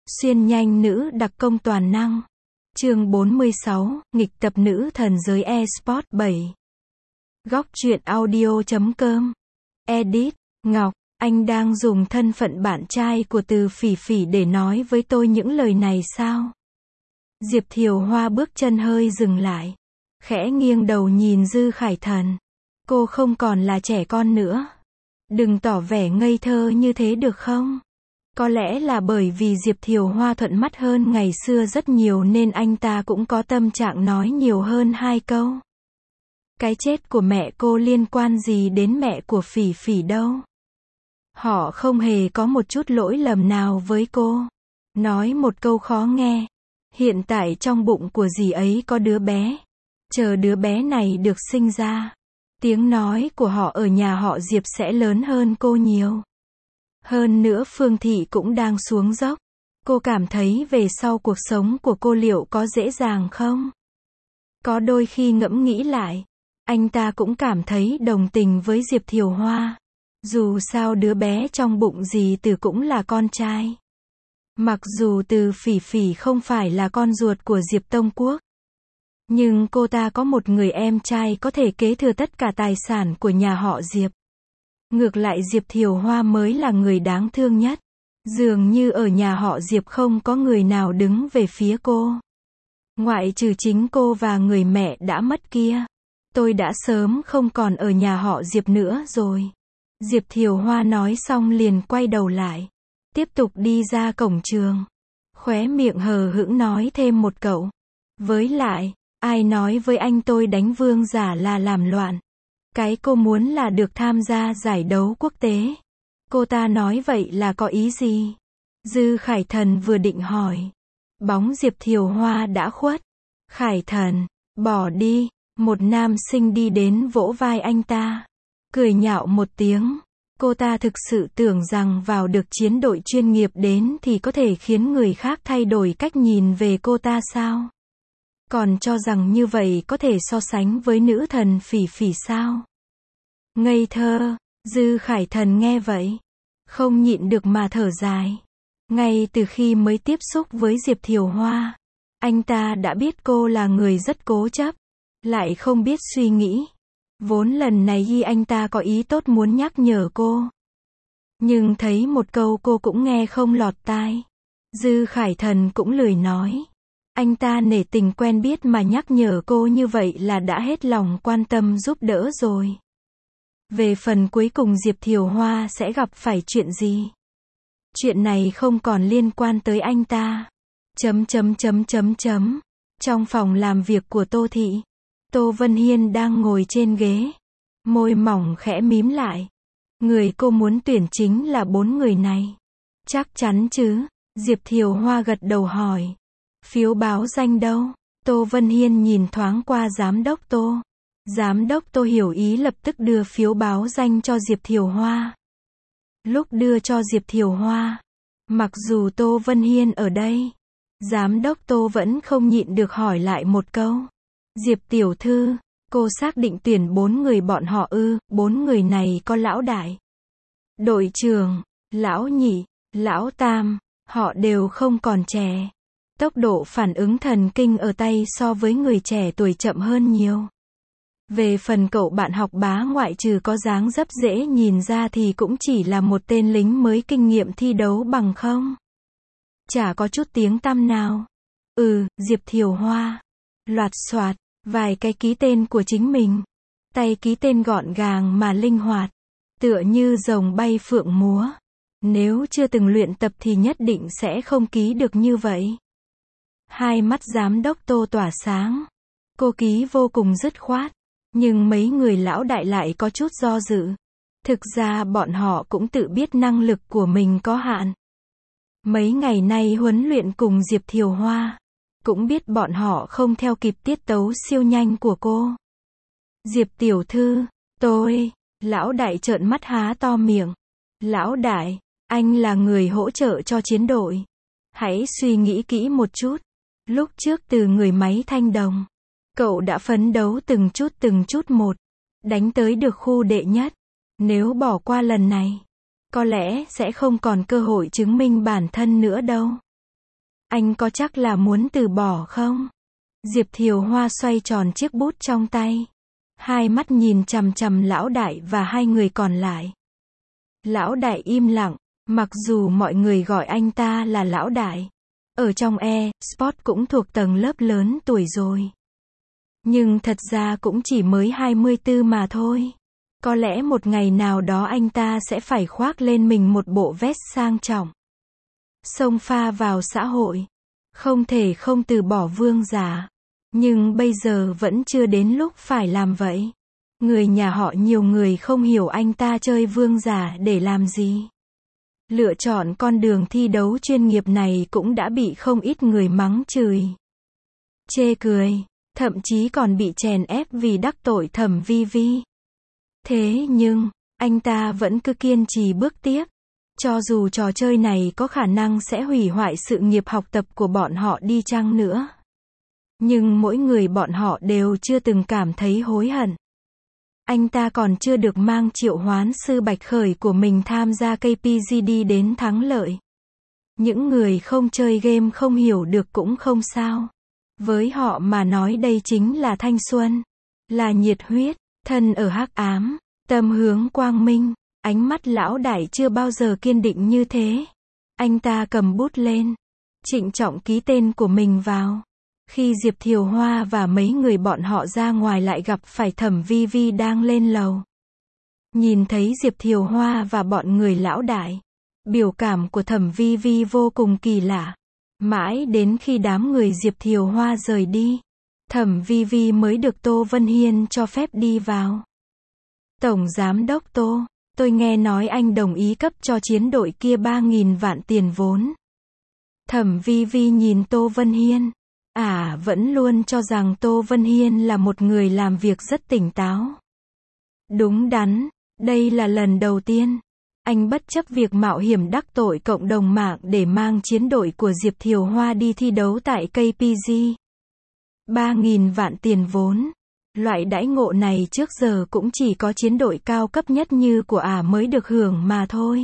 Xuyên nhanh nữ đặc công toàn năng. Chương 46, nghịch tập nữ thần giới eSports 7. Góc truyện audio.com. Edit, Ngọc, anh đang dùng thân phận bạn trai của Từ Phỉ Phỉ để nói với tôi những lời này sao? Diệp Thiều Hoa bước chân hơi dừng lại, khẽ nghiêng đầu nhìn Dư Khải Thần. Cô không còn là trẻ con nữa. Đừng tỏ vẻ ngây thơ như thế được không? Có lẽ là bởi vì Diệp Thiều Hoa thuận mắt hơn ngày xưa rất nhiều nên anh ta cũng có tâm trạng nói nhiều hơn hai câu. Cái chết của mẹ cô liên quan gì đến mẹ của Phỉ Phỉ đâu? Họ không hề có một chút lỗi lầm nào với cô. Nói một câu khó nghe. Hiện tại trong bụng của dì ấy có đứa bé. Chờ đứa bé này được sinh ra, tiếng nói của họ ở nhà họ Diệp sẽ lớn hơn cô nhiều. Hơn nữa Phương Thị cũng đang xuống dốc. Cô cảm thấy về sau cuộc sống của cô liệu có dễ dàng không? Có đôi khi ngẫm nghĩ lại, anh ta cũng cảm thấy đồng tình với Diệp Thiều Hoa. Dù sao đứa bé trong bụng dì Từ cũng là con trai. Mặc dù Từ Phỉ Phỉ không phải là con ruột của Diệp Tông Quốc, nhưng cô ta có một người em trai có thể kế thừa tất cả tài sản của nhà họ Diệp. Ngược lại Diệp Thiều Hoa mới là người đáng thương nhất. Dường như ở nhà họ Diệp không có người nào đứng về phía cô. Ngoại trừ chính cô và người mẹ đã mất kia. Tôi đã sớm không còn ở nhà họ Diệp nữa rồi. Diệp Thiều Hoa nói xong liền quay đầu lại, tiếp tục đi ra cổng trường. Khóe miệng hờ hững nói thêm một câu. Với lại, ai nói với anh tôi đánh vương giả là làm loạn? Cái cô muốn là được tham gia giải đấu quốc tế. Cô ta nói vậy là có ý gì? Dư Khải Thần vừa định hỏi. Bóng Diệp Thiều Hoa đã khuất. Khải Thần, bỏ đi. Một nam sinh đi đến vỗ vai anh ta. Cười nhạo một tiếng. Cô ta thực sự tưởng rằng vào được chiến đội chuyên nghiệp đến thì có thể khiến người khác thay đổi cách nhìn về cô ta sao? Còn cho rằng như vậy có thể so sánh với nữ thần Phỉ Phỉ sao? Ngây thơ. Dư Khải Thần nghe vậy, không nhịn được mà thở dài. Ngay từ khi mới tiếp xúc với Diệp Thiều Hoa, anh ta đã biết cô là người rất cố chấp, lại không biết suy nghĩ. Vốn lần này anh ta có ý tốt muốn nhắc nhở cô, nhưng thấy một câu cô cũng nghe không lọt tai. Dư Khải Thần cũng lười nói. Anh ta nể tình quen biết mà nhắc nhở cô như vậy là đã hết lòng quan tâm giúp đỡ rồi. Về phần cuối cùng Diệp Thiều Hoa sẽ gặp phải chuyện gì? Chuyện này không còn liên quan tới anh ta. Trong phòng làm việc của Tô Thị, Tô Vân Hiên đang ngồi trên ghế, môi mỏng khẽ mím lại. Người cô muốn tuyển chính là 4 người này. Chắc chắn chứ? Diệp Thiều Hoa gật đầu hỏi. Phiếu báo danh đâu? Tô Vân Hiên nhìn thoáng qua giám đốc Tô. Giám đốc Tô hiểu ý lập tức đưa phiếu báo danh cho Diệp Thiều Hoa. Lúc đưa cho Diệp Thiều Hoa, mặc dù Tô Vân Hiên ở đây, giám đốc Tô vẫn không nhịn được hỏi lại một câu. Diệp tiểu thư, cô xác định tuyển 4 người bọn họ ư? 4 người này có lão đại, đội trưởng, lão nhị, lão tam, họ đều không còn trẻ. Tốc độ phản ứng thần kinh ở tay so với người trẻ tuổi chậm hơn nhiều. Về phần cậu bạn học bá ngoại trừ có dáng dấp dễ nhìn ra thì cũng chỉ là một tên lính mới kinh nghiệm thi đấu bằng không. Chả có chút tiếng tăm nào. Diệp Thiều Hoa. Loạt soạt, vài cái ký tên của chính mình. Tay ký tên gọn gàng mà linh hoạt. Tựa như rồng bay phượng múa. Nếu chưa từng luyện tập thì nhất định sẽ không ký được như vậy. Hai mắt giám đốc Tô tỏa sáng. Cô ký vô cùng dứt khoát. Nhưng mấy người lão đại lại có chút do dự. Thực ra bọn họ cũng tự biết năng lực của mình có hạn. Mấy ngày nay huấn luyện cùng Diệp Thiều Hoa, cũng biết bọn họ không theo kịp tiết tấu siêu nhanh của cô. Diệp tiểu thư, lão đại trợn mắt há to miệng. Lão đại, anh là người hỗ trợ cho chiến đội. Hãy suy nghĩ kỹ một chút. Lúc trước từ người máy thanh đồng, cậu đã phấn đấu từng chút một, đánh tới được khu đệ nhất. Nếu bỏ qua lần này, có lẽ sẽ không còn cơ hội chứng minh bản thân nữa đâu. Anh có chắc là muốn từ bỏ không? Diệp Thiều Hoa xoay tròn chiếc bút trong tay. Hai mắt nhìn chằm chằm lão đại và hai người còn lại. Lão đại im lặng, mặc dù mọi người gọi anh ta là lão đại. Ở trong e-sport cũng thuộc tầng lớp lớn tuổi rồi. Nhưng thật ra cũng chỉ mới 24 mà thôi. Có lẽ một ngày nào đó anh ta sẽ phải khoác lên mình một bộ vest sang trọng. Xông pha vào xã hội. Không thể không từ bỏ vương giả. Nhưng bây giờ vẫn chưa đến lúc phải làm vậy. Người nhà họ nhiều người không hiểu anh ta chơi vương giả để làm gì. Lựa chọn con đường thi đấu chuyên nghiệp này cũng đã bị không ít người mắng chửi. Chê cười. Thậm chí còn bị chèn ép vì đắc tội Thẩm Vi Vi. Thế nhưng, anh ta vẫn cứ kiên trì bước tiếp. Cho dù trò chơi này có khả năng sẽ hủy hoại sự nghiệp học tập của bọn họ đi chăng nữa. Nhưng mỗi người bọn họ đều chưa từng cảm thấy hối hận. Anh ta còn chưa được mang triệu hoán sư Bạch Khởi của mình tham gia KPGD đến thắng lợi. Những người không chơi game không hiểu được cũng không sao. Với họ mà nói đây chính là thanh xuân, là nhiệt huyết, thân ở hắc ám, tâm hướng quang minh. Ánh mắt lão đại chưa bao giờ kiên định như thế. Anh ta cầm bút lên, trịnh trọng ký tên của mình vào. Khi Diệp Thiều Hoa và mấy người bọn họ ra ngoài lại gặp phải Thẩm Vi Vi đang lên lầu. Nhìn thấy Diệp Thiều Hoa và bọn người lão đại, biểu cảm của Thẩm Vi Vi vô cùng kỳ lạ. Mãi đến khi đám người Diệp Thiều Hoa rời đi, Thẩm Vi Vi mới được Tô Vân Hiên cho phép đi vào. Tổng Giám đốc Tô, tôi nghe nói anh đồng ý cấp cho chiến đội kia 3.000 vạn tiền vốn. Thẩm Vi Vi nhìn Tô Vân Hiên. Vẫn luôn cho rằng Tô Vân Hiên là một người làm việc rất tỉnh táo. Đúng đắn, đây là lần đầu tiên. Anh bất chấp việc mạo hiểm đắc tội cộng đồng mạng để mang chiến đội của Diệp Thiều Hoa đi thi đấu tại KPG. 3.000 vạn tiền vốn. Loại đãi ngộ này trước giờ cũng chỉ có chiến đội cao cấp nhất như của mới được hưởng mà thôi.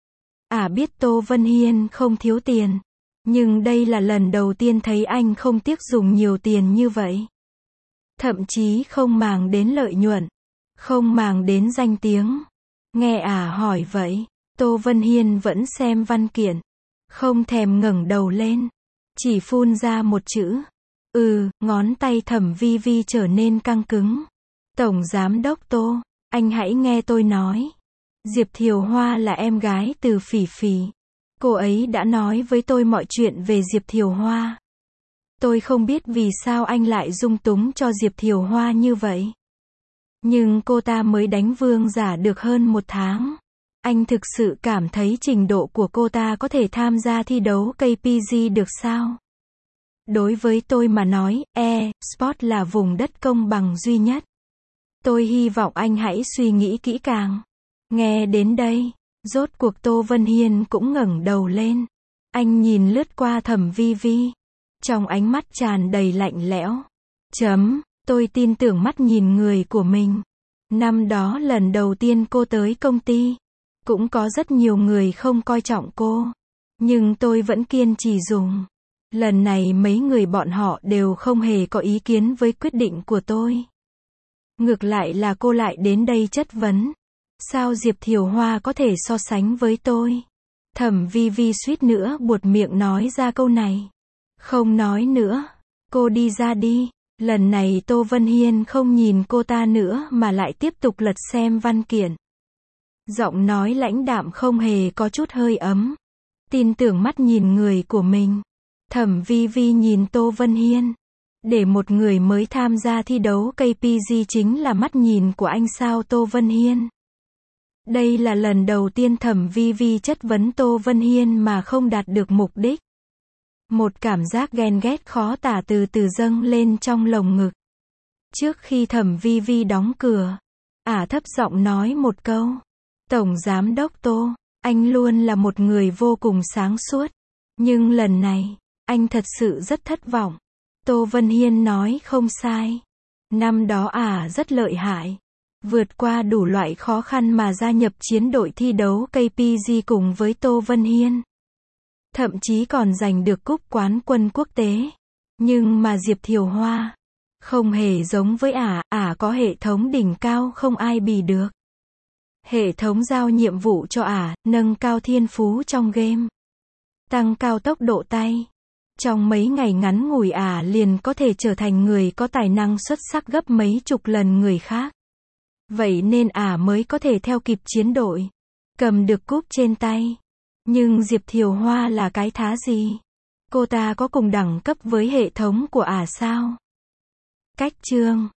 Biết Tô Vân Hiên không thiếu tiền. Nhưng đây là lần đầu tiên thấy anh không tiếc dùng nhiều tiền như vậy. Thậm chí không màng đến lợi nhuận. Không màng đến danh tiếng. Nghe hỏi vậy, Tô Vân Hiên vẫn xem văn kiện. Không thèm ngẩng đầu lên. Chỉ phun ra một chữ. Ngón tay Thẩm Vi Vi trở nên căng cứng. Tổng Giám đốc Tô, anh hãy nghe tôi nói. Diệp Thiều Hoa là em gái từ Phỉ Phỉ. Cô ấy đã nói với tôi mọi chuyện về Diệp Thiều Hoa. Tôi không biết vì sao anh lại dung túng cho Diệp Thiều Hoa như vậy. Nhưng cô ta mới đánh vương giả được hơn 1 tháng. Anh thực sự cảm thấy trình độ của cô ta có thể tham gia thi đấu KPG được sao? Đối với tôi mà nói, e-sport là vùng đất công bằng duy nhất. Tôi hy vọng anh hãy suy nghĩ kỹ càng. Nghe đến đây, rốt cuộc Tô Vân Hiên cũng ngẩng đầu lên. Anh nhìn lướt qua Thẩm Vi Vi. Trong ánh mắt tràn đầy lạnh lẽo. Tôi tin tưởng mắt nhìn người của mình. Năm đó lần đầu tiên cô tới công ty, cũng có rất nhiều người không coi trọng cô. Nhưng tôi vẫn kiên trì dùng. Lần này mấy người bọn họ đều không hề có ý kiến với quyết định của tôi. Ngược lại là cô lại đến đây chất vấn. Sao Diệp Thiều Hoa có thể so sánh với tôi? Thẩm Vi Vi suýt nữa buột miệng nói ra câu này. Không nói nữa. Cô đi ra đi. Lần này Tô Vân Hiên không nhìn cô ta nữa mà lại tiếp tục lật xem văn kiện. Giọng nói lãnh đạm không hề có chút hơi ấm. Tin tưởng mắt nhìn người của mình. Thẩm Vi Vi nhìn Tô Vân Hiên. Để một người mới tham gia thi đấu KPG chính là mắt nhìn của anh sao Tô Vân Hiên? Đây là lần đầu tiên Thẩm Vi Vi chất vấn Tô Vân Hiên mà không đạt được mục đích. Một cảm giác ghen ghét khó tả từ từ dâng lên trong lồng ngực. Trước khi Thẩm Vi Vi đóng cửa, thấp giọng nói một câu. Tổng Giám đốc Tô, anh luôn là một người vô cùng sáng suốt. Nhưng lần này, anh thật sự rất thất vọng. Tô Vân Hiên nói không sai. Năm đó rất lợi hại. Vượt qua đủ loại khó khăn mà gia nhập chiến đội thi đấu KPG cùng với Tô Vân Hiên. thậm chí còn giành được cúp quán quân quốc tế. Nhưng mà Diệp Thiều Hoa không hề giống với ả có hệ thống đỉnh cao không ai bì được. Hệ thống giao nhiệm vụ cho nâng cao thiên phú trong game, tăng cao tốc độ tay. Trong mấy ngày ngắn ngủi liền có thể trở thành người có tài năng xuất sắc gấp mấy chục lần người khác. Vậy nên mới có thể theo kịp chiến đội, cầm được cúp trên tay. Nhưng Diệp Thiều Hoa là cái thá gì? Cô ta có cùng đẳng cấp với hệ thống của sao? Cách chương